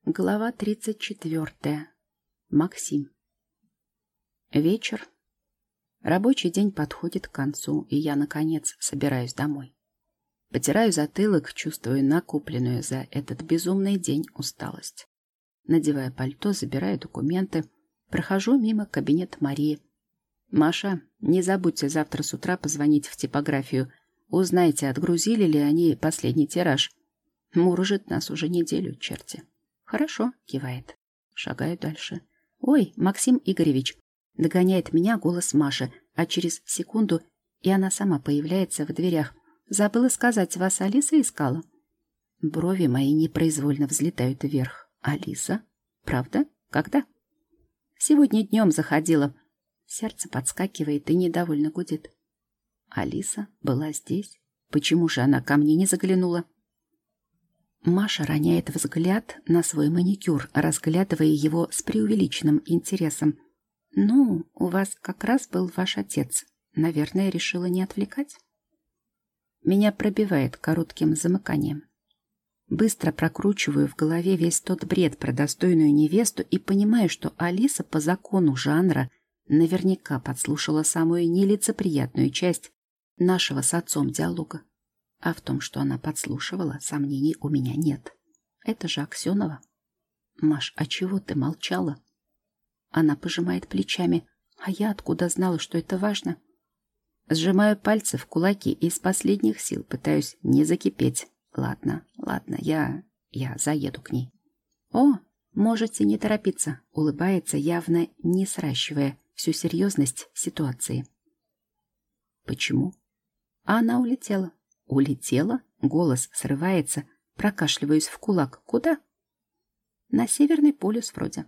Глава 34. Максим. Вечер. Рабочий день подходит к концу, и я, наконец, собираюсь домой. Потираю затылок, чувствую накопленную за этот безумный день усталость. Надеваю пальто, забираю документы, прохожу мимо кабинета Марии. «Маша, не забудьте завтра с утра позвонить в типографию. Узнайте, отгрузили ли они последний тираж. Мурыжит нас уже неделю, черти». «Хорошо», — кивает. Шагаю дальше. «Ой, Максим Игоревич!» — догоняет меня голос Маши, а через секунду и она сама появляется в дверях. «Забыла сказать, вас Алиса искала?» Брови мои непроизвольно взлетают вверх. «Алиса? Правда? Когда?» «Сегодня днем заходила». Сердце подскакивает и недовольно гудит. Алиса была здесь? Почему же она ко мне не заглянула? Маша роняет взгляд на свой маникюр, разглядывая его с преувеличенным интересом. «Ну, у вас как раз был ваш отец. Наверное, решила не отвлекать?» Меня пробивает коротким замыканием. Быстро прокручиваю в голове весь тот бред про достойную невесту и понимаю, что Алиса по закону жанра наверняка подслушала самую нелицеприятную часть нашего с отцом диалога. А в том, что она подслушивала, сомнений у меня нет. Это же Аксенова. «Маш, а чего ты молчала?» Она пожимает плечами. А я откуда знала, что это важно? Сжимаю пальцы в кулаки и из последних сил пытаюсь не закипеть. Ладно, я заеду к ней. «О, можете не торопиться», — улыбается, явно не сращивая всю серьезность ситуации. «Почему?» А она улетела. «Улетела?» — голос срывается, прокашливаюсь в кулак. «Куда?» «На Северный полюс вроде».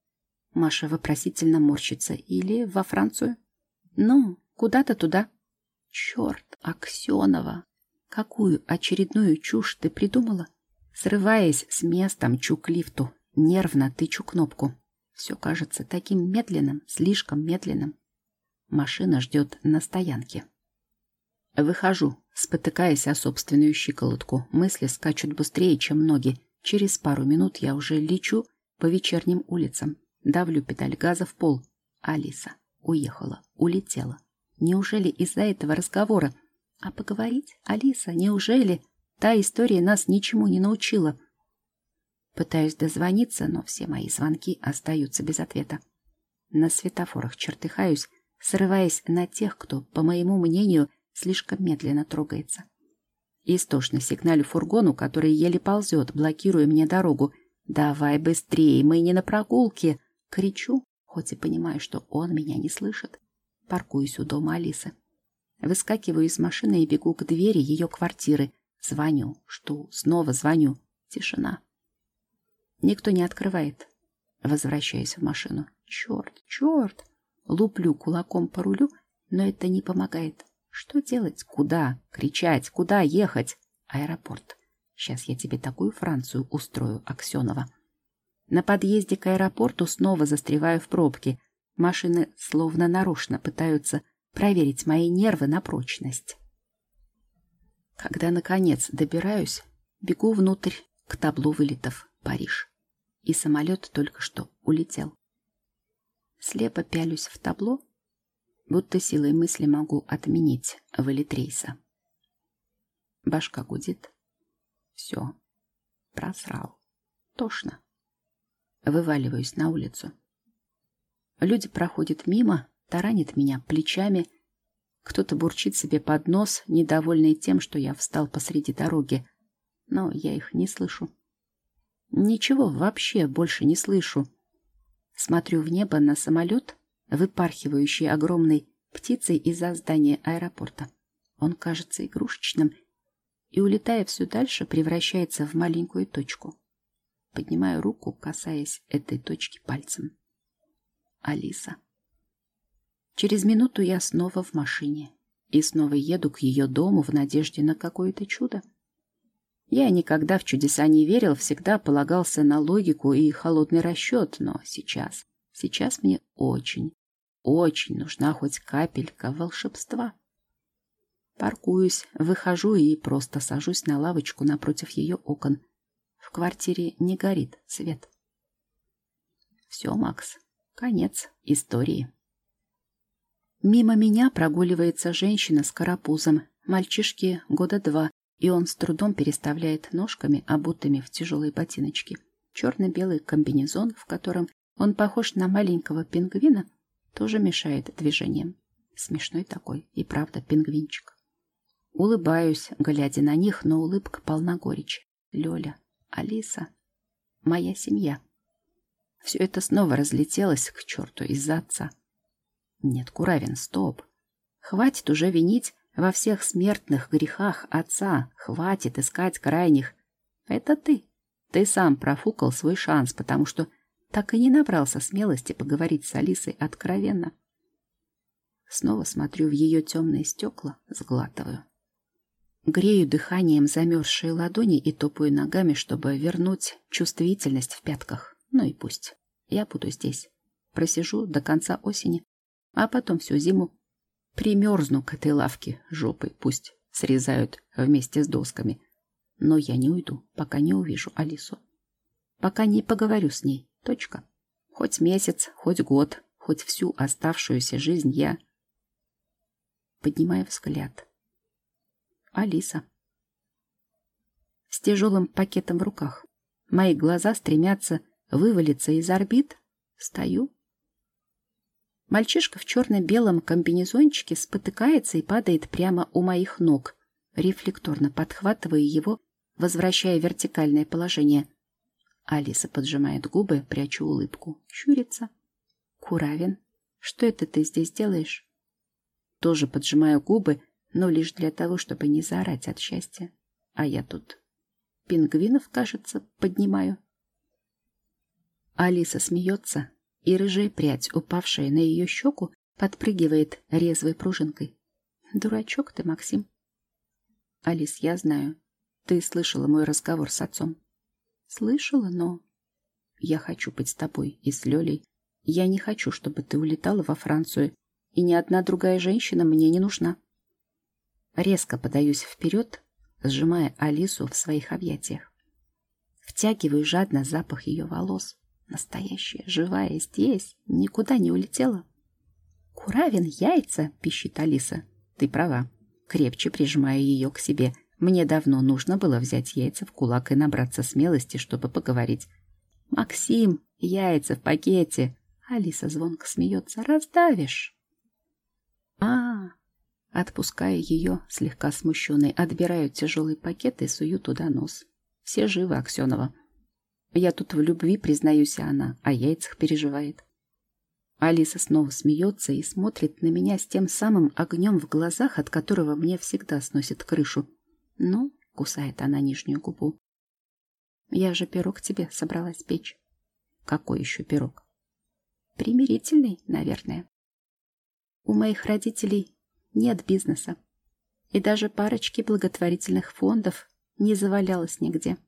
Маша вопросительно морщится. «Или во Францию?» «Ну, куда-то туда». «Черт, Аксенова! Какую очередную чушь ты придумала?» Срываясь с места, мчу к лифту. Нервно тычу кнопку. Все кажется таким медленным, слишком медленным. Машина ждет на стоянке. Выхожу, спотыкаясь о собственную щиколотку. Мысли скачут быстрее, чем ноги. Через пару минут я уже лечу по вечерним улицам. Давлю педаль газа в пол. Алиса уехала, улетела. Неужели из-за этого разговора? А поговорить, Алиса, неужели? Та история нас ничему не научила. Пытаюсь дозвониться, но все мои звонки остаются без ответа. На светофорах чертыхаюсь, срываясь на тех, кто, по моему мнению, слишком медленно трогается. Истошно сигналю фургону, который еле ползет, блокируя мне дорогу. «Давай быстрее, мы не на прогулке!» Кричу, хоть и понимаю, что он меня не слышит. Паркуюсь у дома Алисы. Выскакиваю из машины и бегу к двери ее квартиры. Звоню, жду, снова звоню. Тишина. Никто не открывает. Возвращаюсь в машину. Черт! Луплю кулаком по рулю, но это не помогает. Что делать? Куда? Кричать? Куда ехать? Аэропорт. Сейчас я тебе такую Францию устрою, Аксенова. На подъезде к аэропорту снова застреваю в пробке. Машины словно нарочно пытаются проверить мои нервы на прочность. Когда, наконец, добираюсь, бегу внутрь к табло вылетов Париж. И самолет только что улетел. Слепо пялюсь в табло, будто силой мысли могу отменить вылет рейса. Башка гудит. Все. Просрал. Тошно. Вываливаюсь на улицу. Люди проходят мимо, таранят меня плечами. Кто-то бурчит себе под нос, недовольный тем, что я встал посреди дороги. Но я их не слышу. Ничего вообще больше не слышу. Смотрю в небо на самолет, выпархивающий огромной птицей из-за здания аэропорта. Он кажется игрушечным и, улетая все дальше, превращается в маленькую точку. Поднимаю руку, касаясь этой точки пальцем. Алиса. Через минуту я снова в машине и снова еду к ее дому в надежде на какое-то чудо. Я никогда в чудеса не верил, всегда полагался на логику и холодный расчет, но сейчас мне очень нужна хоть капелька волшебства. Паркуюсь, выхожу и просто сажусь на лавочку напротив ее окон. в квартире не горит свет. Все, Макс, конец истории. Мимо меня прогуливается женщина с карапузом, мальчишке года 2, и он с трудом переставляет ножками, обутыми в тяжелые ботиночки. Черно-белый комбинезон, в котором он похож на маленького пингвина, тоже мешает движениям. Смешной такой, и правда пингвинчик. Улыбаюсь, глядя на них, но улыбка полна горечи. Лёля, Алиса, моя семья. Все это снова разлетелось к черту из-за отца. Нет, Куравин, стоп. Хватит уже винить во всех смертных грехах отца. Хватит искать крайних. Это ты. Ты сам профукал свой шанс, потому что так и не набрался смелости поговорить с Алисой откровенно. Снова смотрю в ее темные стекла, сглатываю. Грею дыханием замерзшие ладони и топаю ногами, чтобы вернуть чувствительность в пятках. Ну и пусть. Я буду здесь. Просижу до конца осени, а потом всю зиму примерзну к этой лавке жопой. Пусть срезают вместе с досками. Но я не уйду, пока не увижу Алису. Пока не поговорю с ней. Точка. Хоть месяц, хоть год, хоть всю оставшуюся жизнь я... Поднимаю взгляд. Алиса. С тяжелым пакетом в руках. Мои глаза стремятся вывалиться из орбит. Стою. Мальчишка в черно-белом комбинезончике спотыкается и падает прямо у моих ног. Рефлекторно подхватываю его, возвращая в вертикальное положение. Алиса поджимает губы, прячу улыбку. Щурится. Куравин, что это ты здесь делаешь? Тоже поджимаю губы, но лишь для того, чтобы не заорать от счастья. А я тут пингвинов, кажется, поднимаю. Алиса смеется, и рыжая прядь, упавшая на ее щеку, подпрыгивает резвой пружинкой. Дурачок ты, Максим. Алис, я знаю. Ты слышала мой разговор с отцом. Слышала, но... Я хочу быть с тобой и с Лёлей. Я не хочу, чтобы ты улетала во Францию, и ни одна другая женщина мне не нужна. Резко подаюсь вперед, сжимая Алису в своих объятиях. Втягиваю жадно запах ее волос. Настоящая, живая, здесь, никуда не улетела. «Куравин, яйца!» — пищит Алиса. «Ты права». Крепче прижимаю ее к себе. Мне давно нужно было взять яйца в кулак и набраться смелости, чтобы поговорить. «Максим, яйца в пакете!» Алиса звонко смеется. «Раздавишь!» Отпускаю ее, слегка смущенной, отбираю тяжелый пакет и сую туда нос. Все живы, Аксенова. Я тут в любви, признаюсь, она о яйцах переживает. Алиса снова смеется и смотрит на меня с тем самым огнем в глазах, от которого мне всегда сносит крышу. Ну, кусает она нижнюю губу. Я же пирог тебе собралась печь. Какой еще пирог? Примирительный, наверное. У моих родителей нет бизнеса. И даже парочки благотворительных фондов не завалялось нигде.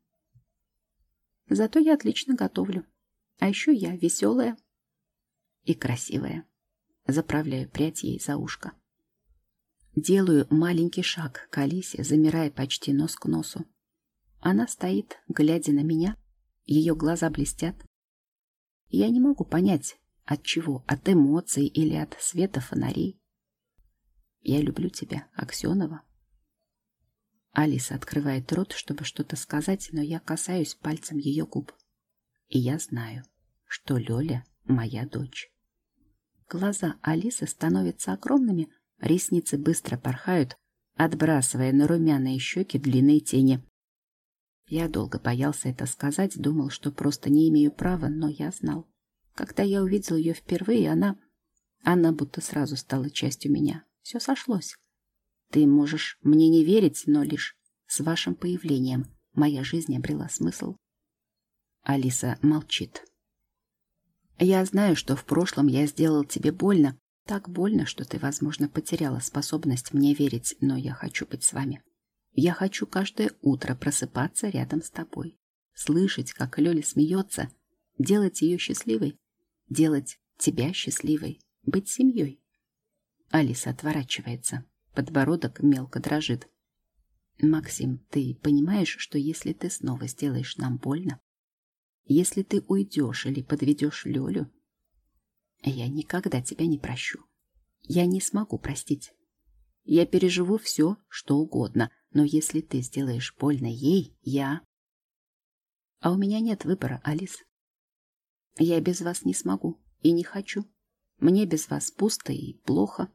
Зато я отлично готовлю. А еще я веселая и красивая. Заправляю прядь ей за ушко. Делаю маленький шаг к Алисе, замирая почти нос к носу. Она стоит, глядя на меня. Ее глаза блестят. Я не могу понять, от чего, от эмоций или от света фонарей. Я люблю тебя, Аксенова. Алиса открывает рот, чтобы что-то сказать, но я касаюсь пальцем ее губ. И я знаю, что Лёля моя дочь. Глаза Алисы становятся огромными, ресницы быстро порхают, отбрасывая на румяные щеки длинные тени. Я долго боялся это сказать, думал, что просто не имею права, но я знал. Когда я увидел ее впервые, она будто сразу стала частью меня. Все сошлось. Ты можешь мне не верить, но лишь с вашим появлением моя жизнь обрела смысл. Алиса молчит. Я знаю, что в прошлом я сделал тебе больно. Так больно, что ты, возможно, потеряла способность мне верить, но я хочу быть с вами. Я хочу каждое утро просыпаться рядом с тобой. Слышать, как Лёля смеется, делать ее счастливой, делать тебя счастливой, быть семьей. Алиса отворачивается. Подбородок мелко дрожит. Максим, ты понимаешь, что если ты снова сделаешь нам больно, если ты уйдешь или подведешь Лёлю, я никогда тебя не прощу. Я не смогу простить. Я переживу все, что угодно, но если ты сделаешь больно ей, я... А у меня нет выбора, Алис. Я без вас не смогу и не хочу. Мне без вас пусто и плохо.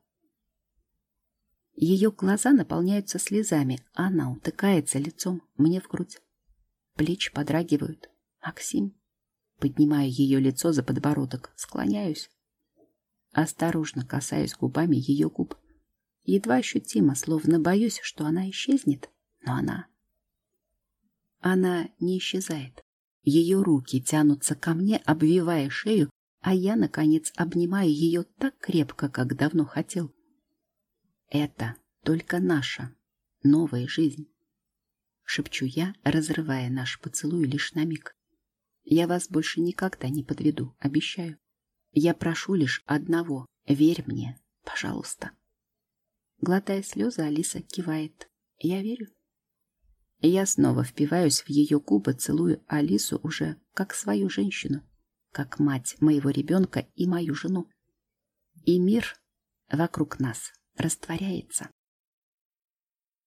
Ее глаза наполняются слезами, а она утыкается лицом мне в грудь. Плечи подрагивают. Максим. Поднимаю ее лицо за подбородок, склоняюсь. Осторожно касаюсь губами ее губ. Едва ощутимо, словно боюсь, что она исчезнет, но она не исчезает. Ее руки тянутся ко мне, обвивая шею, а я, наконец, обнимаю ее так крепко, как давно хотел. Это только наша новая жизнь, шепчу я, разрывая наш поцелуй лишь на миг. Я вас больше никогда не подведу, обещаю. Я прошу лишь одного. Верь мне, пожалуйста. Глотая слезы, Алиса кивает. Я верю. Я снова впиваюсь в ее губы, целую Алису уже как свою женщину, как мать моего ребенка и мою жену. И мир вокруг нас растворяется.